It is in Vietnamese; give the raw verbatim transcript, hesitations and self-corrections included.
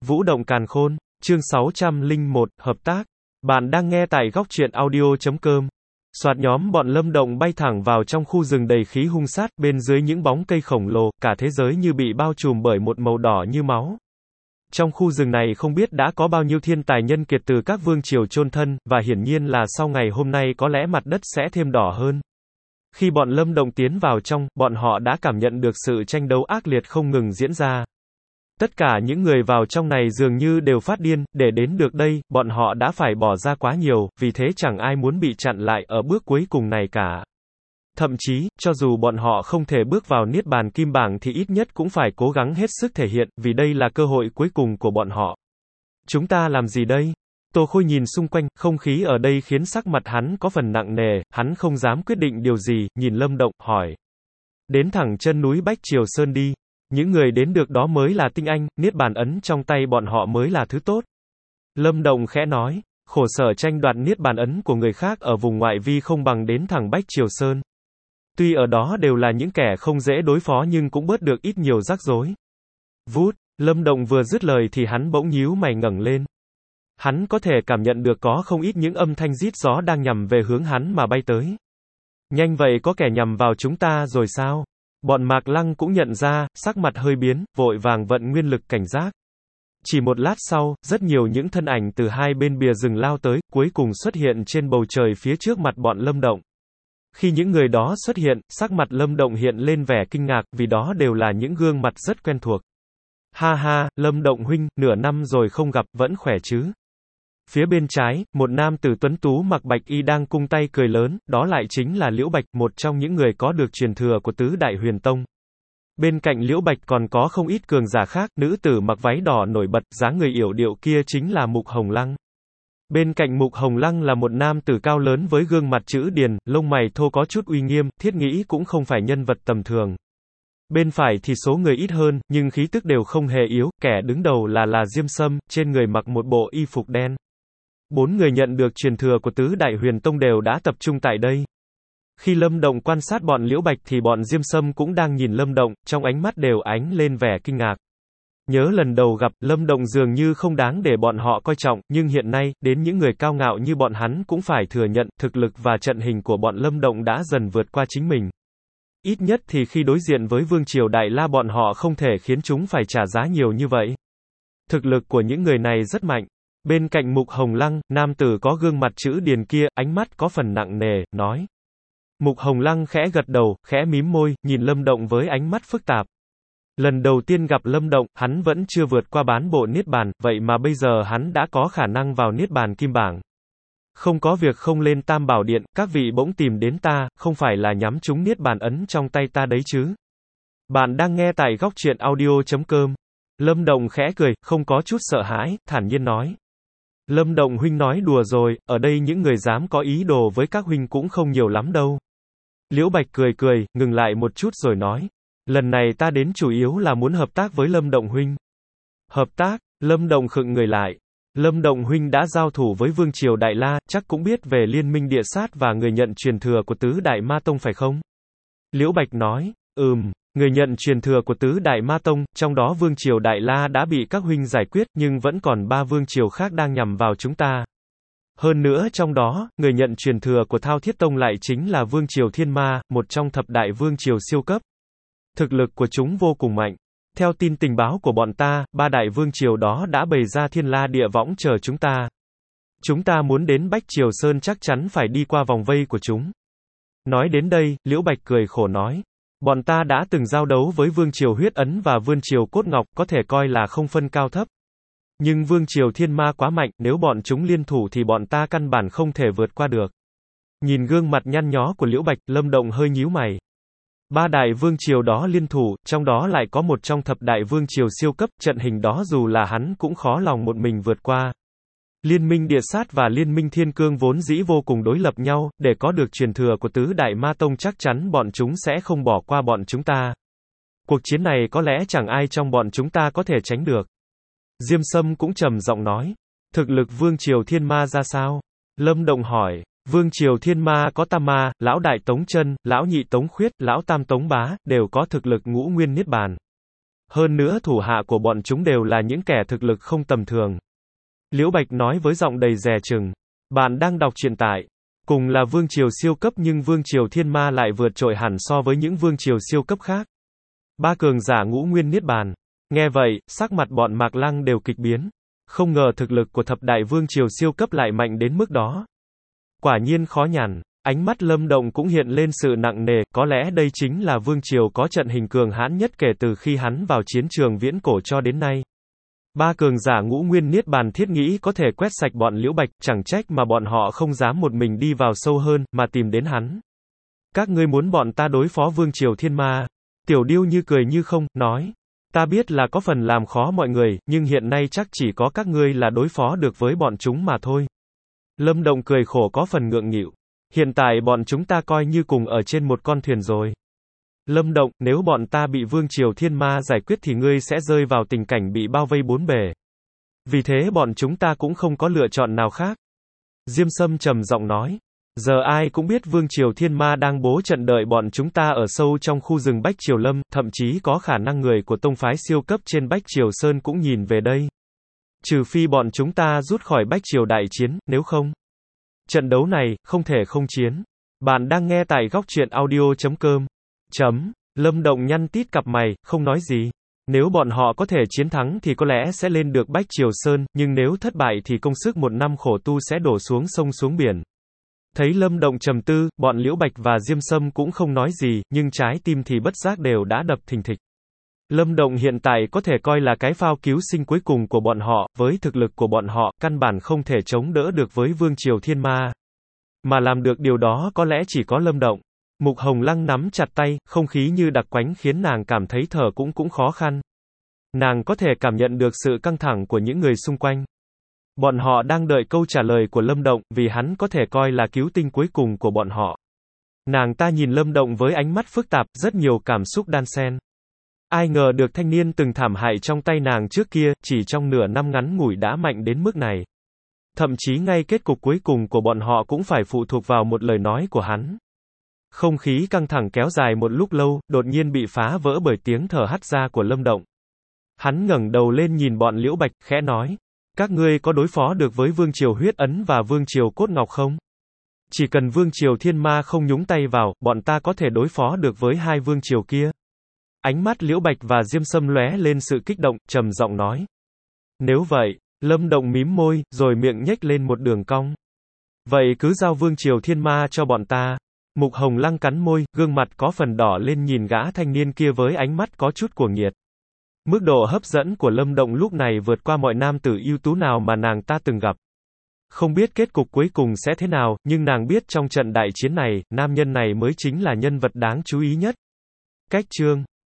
Vũ động càn khôn, chương sáu trăm lẻ một, hợp tác. Bạn đang nghe tại góc truyện audio chấm com. Soạt nhóm bọn Lâm Động bay thẳng vào trong khu rừng đầy khí hung sát, bên dưới những bóng cây khổng lồ, cả thế giới như bị bao trùm bởi một màu đỏ như máu. Trong khu rừng này không biết đã có bao nhiêu thiên tài nhân kiệt từ các vương triều chôn thân, và hiển nhiên là sau ngày hôm nay có lẽ mặt đất sẽ thêm đỏ hơn. Khi bọn Lâm Động tiến vào trong, bọn họ đã cảm nhận được sự tranh đấu ác liệt không ngừng diễn ra. Tất cả những người vào trong này dường như đều phát điên, để đến được đây, bọn họ đã phải bỏ ra quá nhiều, vì thế chẳng ai muốn bị chặn lại ở bước cuối cùng này cả. Thậm chí, cho dù bọn họ không thể bước vào Niết Bàn Kim Bảng thì ít nhất cũng phải cố gắng hết sức thể hiện, vì đây là cơ hội cuối cùng của bọn họ. Chúng ta làm gì đây? Tô Khôi nhìn xung quanh, không khí ở đây khiến sắc mặt hắn có phần nặng nề, hắn không dám quyết định điều gì, nhìn Lâm Động, hỏi. Đến thẳng chân núi Bách Triều Sơn đi. Những người đến được đó mới là tinh anh, Niết Bàn ấn trong tay bọn họ mới là thứ tốt. Lâm Động khẽ nói, khổ sở tranh đoạt Niết Bàn ấn của người khác ở vùng ngoại vi không bằng đến thẳng Bách Triều Sơn. Tuy ở đó đều là những kẻ không dễ đối phó nhưng cũng bớt được ít nhiều rắc rối. Vút, Lâm Động vừa dứt lời thì hắn bỗng nhíu mày ngẩng lên. Hắn có thể cảm nhận được có không ít những âm thanh rít gió đang nhằm về hướng hắn mà bay tới. Nhanh vậy có kẻ nhằm vào chúng ta rồi sao? Bọn Mạc Lăng cũng nhận ra, sắc mặt hơi biến, vội vàng vận nguyên lực cảnh giác. Chỉ một lát sau, rất nhiều những thân ảnh từ hai bên bìa rừng lao tới, cuối cùng xuất hiện trên bầu trời phía trước mặt bọn Lâm Động. Khi những người đó xuất hiện, sắc mặt Lâm Động hiện lên vẻ kinh ngạc, vì đó đều là những gương mặt rất quen thuộc. Ha ha, Lâm Động huynh, nửa năm rồi không gặp, vẫn khỏe chứ? Phía bên trái, một nam tử tuấn tú mặc bạch y đang cung tay cười lớn, đó lại chính là Liễu Bạch, một trong những người có được truyền thừa của tứ đại huyền tông. Bên cạnh Liễu Bạch còn có không ít cường giả khác, nữ tử mặc váy đỏ nổi bật, dáng người yểu điệu kia chính là Mục Hồng Lăng. Bên cạnh Mục Hồng Lăng là một nam tử cao lớn với gương mặt chữ điền, lông mày thô có chút uy nghiêm, thiết nghĩ cũng không phải nhân vật tầm thường. Bên phải thì số người ít hơn, nhưng khí tức đều không hề yếu, kẻ đứng đầu là là Diêm Sâm, trên người mặc một bộ y phục đen. Bốn người nhận được truyền thừa của tứ đại huyền tông đều đã tập trung tại đây. Khi Lâm Động quan sát bọn Liễu Bạch thì bọn Diêm Sâm cũng đang nhìn Lâm Động, trong ánh mắt đều ánh lên vẻ kinh ngạc. Nhớ lần đầu gặp, Lâm Động dường như không đáng để bọn họ coi trọng, nhưng hiện nay, đến những người cao ngạo như bọn hắn cũng phải thừa nhận, thực lực và trận hình của bọn Lâm Động đã dần vượt qua chính mình. Ít nhất thì khi đối diện với Vương Triều Đại La bọn họ không thể khiến chúng phải trả giá nhiều như vậy. Thực lực của những người này rất mạnh. Bên cạnh Mục Hồng Lăng, nam tử có gương mặt chữ điền kia, ánh mắt có phần nặng nề, nói. Mục Hồng Lăng khẽ gật đầu, khẽ mím môi, nhìn Lâm Động với ánh mắt phức tạp. Lần đầu tiên gặp Lâm Động, hắn vẫn chưa vượt qua bán bộ Niết Bàn, vậy mà bây giờ hắn đã có khả năng vào Niết Bàn Kim Bảng. Không có việc không lên Tam Bảo Điện, các vị bỗng tìm đến ta, không phải là nhắm trúng Niết Bàn ấn trong tay ta đấy chứ. Bạn đang nghe tại góc truyện audio chấm com. Lâm Động khẽ cười, không có chút sợ hãi, thản nhiên nói. Lâm Động huynh nói đùa rồi, ở đây những người dám có ý đồ với các huynh cũng không nhiều lắm đâu. Liễu Bạch cười cười, ngừng lại một chút rồi nói. Lần này ta đến chủ yếu là muốn hợp tác với Lâm Động huynh. Hợp tác? Lâm Động khựng người lại. Lâm Động huynh đã giao thủ với Vương Triều Đại La, chắc cũng biết về Liên minh Địa Sát và người nhận truyền thừa của tứ đại ma tông phải không? Liễu Bạch nói, ừm. Người nhận truyền thừa của tứ đại ma tông, trong đó Vương Triều Đại La đã bị các huynh giải quyết, nhưng vẫn còn ba vương triều khác đang nhằm vào chúng ta. Hơn nữa trong đó, người nhận truyền thừa của Thao Thiết Tông lại chính là Vương Triều Thiên Ma, một trong thập đại vương triều siêu cấp. Thực lực của chúng vô cùng mạnh. Theo tin tình báo của bọn ta, ba đại vương triều đó đã bày ra thiên la địa võng chờ chúng ta. Chúng ta muốn đến Bách Triều Sơn chắc chắn phải đi qua vòng vây của chúng. Nói đến đây, Liễu Bạch cười khổ nói. Bọn ta đã từng giao đấu với Vương Triều Huyết Ấn và Vương Triều Cốt Ngọc, có thể coi là không phân cao thấp. Nhưng Vương Triều Thiên Ma quá mạnh, nếu bọn chúng liên thủ thì bọn ta căn bản không thể vượt qua được. Nhìn gương mặt nhăn nhó của Liễu Bạch, Lâm Động hơi nhíu mày. Ba đại vương triều đó liên thủ, trong đó lại có một trong thập đại vương triều siêu cấp, trận hình đó dù là hắn cũng khó lòng một mình vượt qua. Liên minh Địa Sát và Liên minh Thiên Cương vốn dĩ vô cùng đối lập nhau, để có được truyền thừa của tứ đại ma tông chắc chắn bọn chúng sẽ không bỏ qua bọn chúng ta. Cuộc chiến này có lẽ chẳng ai trong bọn chúng ta có thể tránh được. Diêm Sâm cũng trầm giọng nói. Thực lực Vương Triều Thiên Ma ra sao? Lâm Động hỏi. Vương Triều Thiên Ma có Tam Ma, Lão Đại Tống Chân, Lão Nhị Tống Khuyết, Lão Tam Tống Bá, đều có thực lực ngũ nguyên Niết Bàn. Hơn nữa thủ hạ của bọn chúng đều là những kẻ thực lực không tầm thường. Liễu Bạch nói với giọng đầy dè chừng. Bạn đang đọc truyện tại. Cùng là vương triều siêu cấp nhưng vương triều thiên ma lại vượt trội hẳn so với những vương triều siêu cấp khác. Ba cường giả ngũ nguyên niết bàn. Nghe vậy, sắc mặt bọn Mạc Lăng đều kịch biến. Không ngờ thực lực của thập đại vương triều siêu cấp lại mạnh đến mức đó. Quả nhiên khó nhằn. Ánh mắt Lâm Động cũng hiện lên sự nặng nề, có lẽ đây chính là vương triều có trận hình cường hãn nhất kể từ khi hắn vào chiến trường viễn cổ cho đến nay. Ba cường giả ngũ nguyên niết bàn thiết nghĩ có thể quét sạch bọn Liễu Bạch, chẳng trách mà bọn họ không dám một mình đi vào sâu hơn, mà tìm đến hắn. Các ngươi muốn bọn ta đối phó vương triều thiên ma? Tiểu Điêu như cười như không, nói. Ta biết là có phần làm khó mọi người, nhưng hiện nay chắc chỉ có các ngươi là đối phó được với bọn chúng mà thôi. Lâm Động cười khổ có phần ngượng nghịu. Hiện tại bọn chúng ta coi như cùng ở trên một con thuyền rồi. Lâm Động, nếu bọn ta bị vương triều thiên ma giải quyết thì ngươi sẽ rơi vào tình cảnh bị bao vây bốn bề. Vì thế bọn chúng ta cũng không có lựa chọn nào khác. Diêm Sâm trầm giọng nói. Giờ ai cũng biết vương triều thiên ma đang bố trận đợi bọn chúng ta ở sâu trong khu rừng Bách Triều Lâm, thậm chí có khả năng người của tông phái siêu cấp trên Bách Triều Sơn cũng nhìn về đây. Trừ phi bọn chúng ta rút khỏi Bách Triều đại chiến, nếu không. Trận đấu này, không thể không chiến. Bạn đang nghe tại góc truyện audio chấm com. Chấm. Lâm Động nhăn tít cặp mày, không nói gì. Nếu bọn họ có thể chiến thắng thì có lẽ sẽ lên được Bách Triều Sơn, nhưng nếu thất bại thì công sức một năm khổ tu sẽ đổ xuống sông xuống biển. Thấy Lâm Động trầm tư, bọn Liễu Bạch và Diêm Sâm cũng không nói gì, nhưng trái tim thì bất giác đều đã đập thình thịch. Lâm Động hiện tại có thể coi là cái phao cứu sinh cuối cùng của bọn họ, với thực lực của bọn họ, căn bản không thể chống đỡ được với vương triều thiên ma. Mà làm được điều đó có lẽ chỉ có Lâm Động. Mục Hồng Lăng nắm chặt tay, không khí như đặc quánh khiến nàng cảm thấy thở cũng cũng khó khăn. Nàng có thể cảm nhận được sự căng thẳng của những người xung quanh. Bọn họ đang đợi câu trả lời của Lâm Động, vì hắn có thể coi là cứu tinh cuối cùng của bọn họ. Nàng ta nhìn Lâm Động với ánh mắt phức tạp, rất nhiều cảm xúc đan xen. Ai ngờ được thanh niên từng thảm hại trong tay nàng trước kia, chỉ trong nửa năm ngắn ngủi đã mạnh đến mức này. Thậm chí ngay kết cục cuối cùng của bọn họ cũng phải phụ thuộc vào một lời nói của hắn. Không khí căng thẳng kéo dài một lúc lâu, đột nhiên bị phá vỡ bởi tiếng thở hắt ra của Lâm Động. Hắn ngẩng đầu lên nhìn bọn Liễu Bạch, khẽ nói. Các ngươi có đối phó được với vương triều huyết ấn và vương triều cốt ngọc không? Chỉ cần vương triều thiên ma không nhúng tay vào, bọn ta có thể đối phó được với hai vương triều kia. Ánh mắt Liễu Bạch và Diêm Sâm lóe lên sự kích động, trầm giọng nói. Nếu vậy, Lâm Động mím môi, rồi miệng nhếch lên một đường cong. Vậy cứ giao vương triều thiên ma cho bọn ta. Mục Hồng Lăng cắn môi, gương mặt có phần đỏ lên nhìn gã thanh niên kia với ánh mắt có chút cuồng nhiệt. Mức độ hấp dẫn của Lâm Động lúc này vượt qua mọi nam tử ưu tú nào mà nàng ta từng gặp. Không biết kết cục cuối cùng sẽ thế nào, nhưng nàng biết trong trận đại chiến này, nam nhân này mới chính là nhân vật đáng chú ý nhất. Cách chương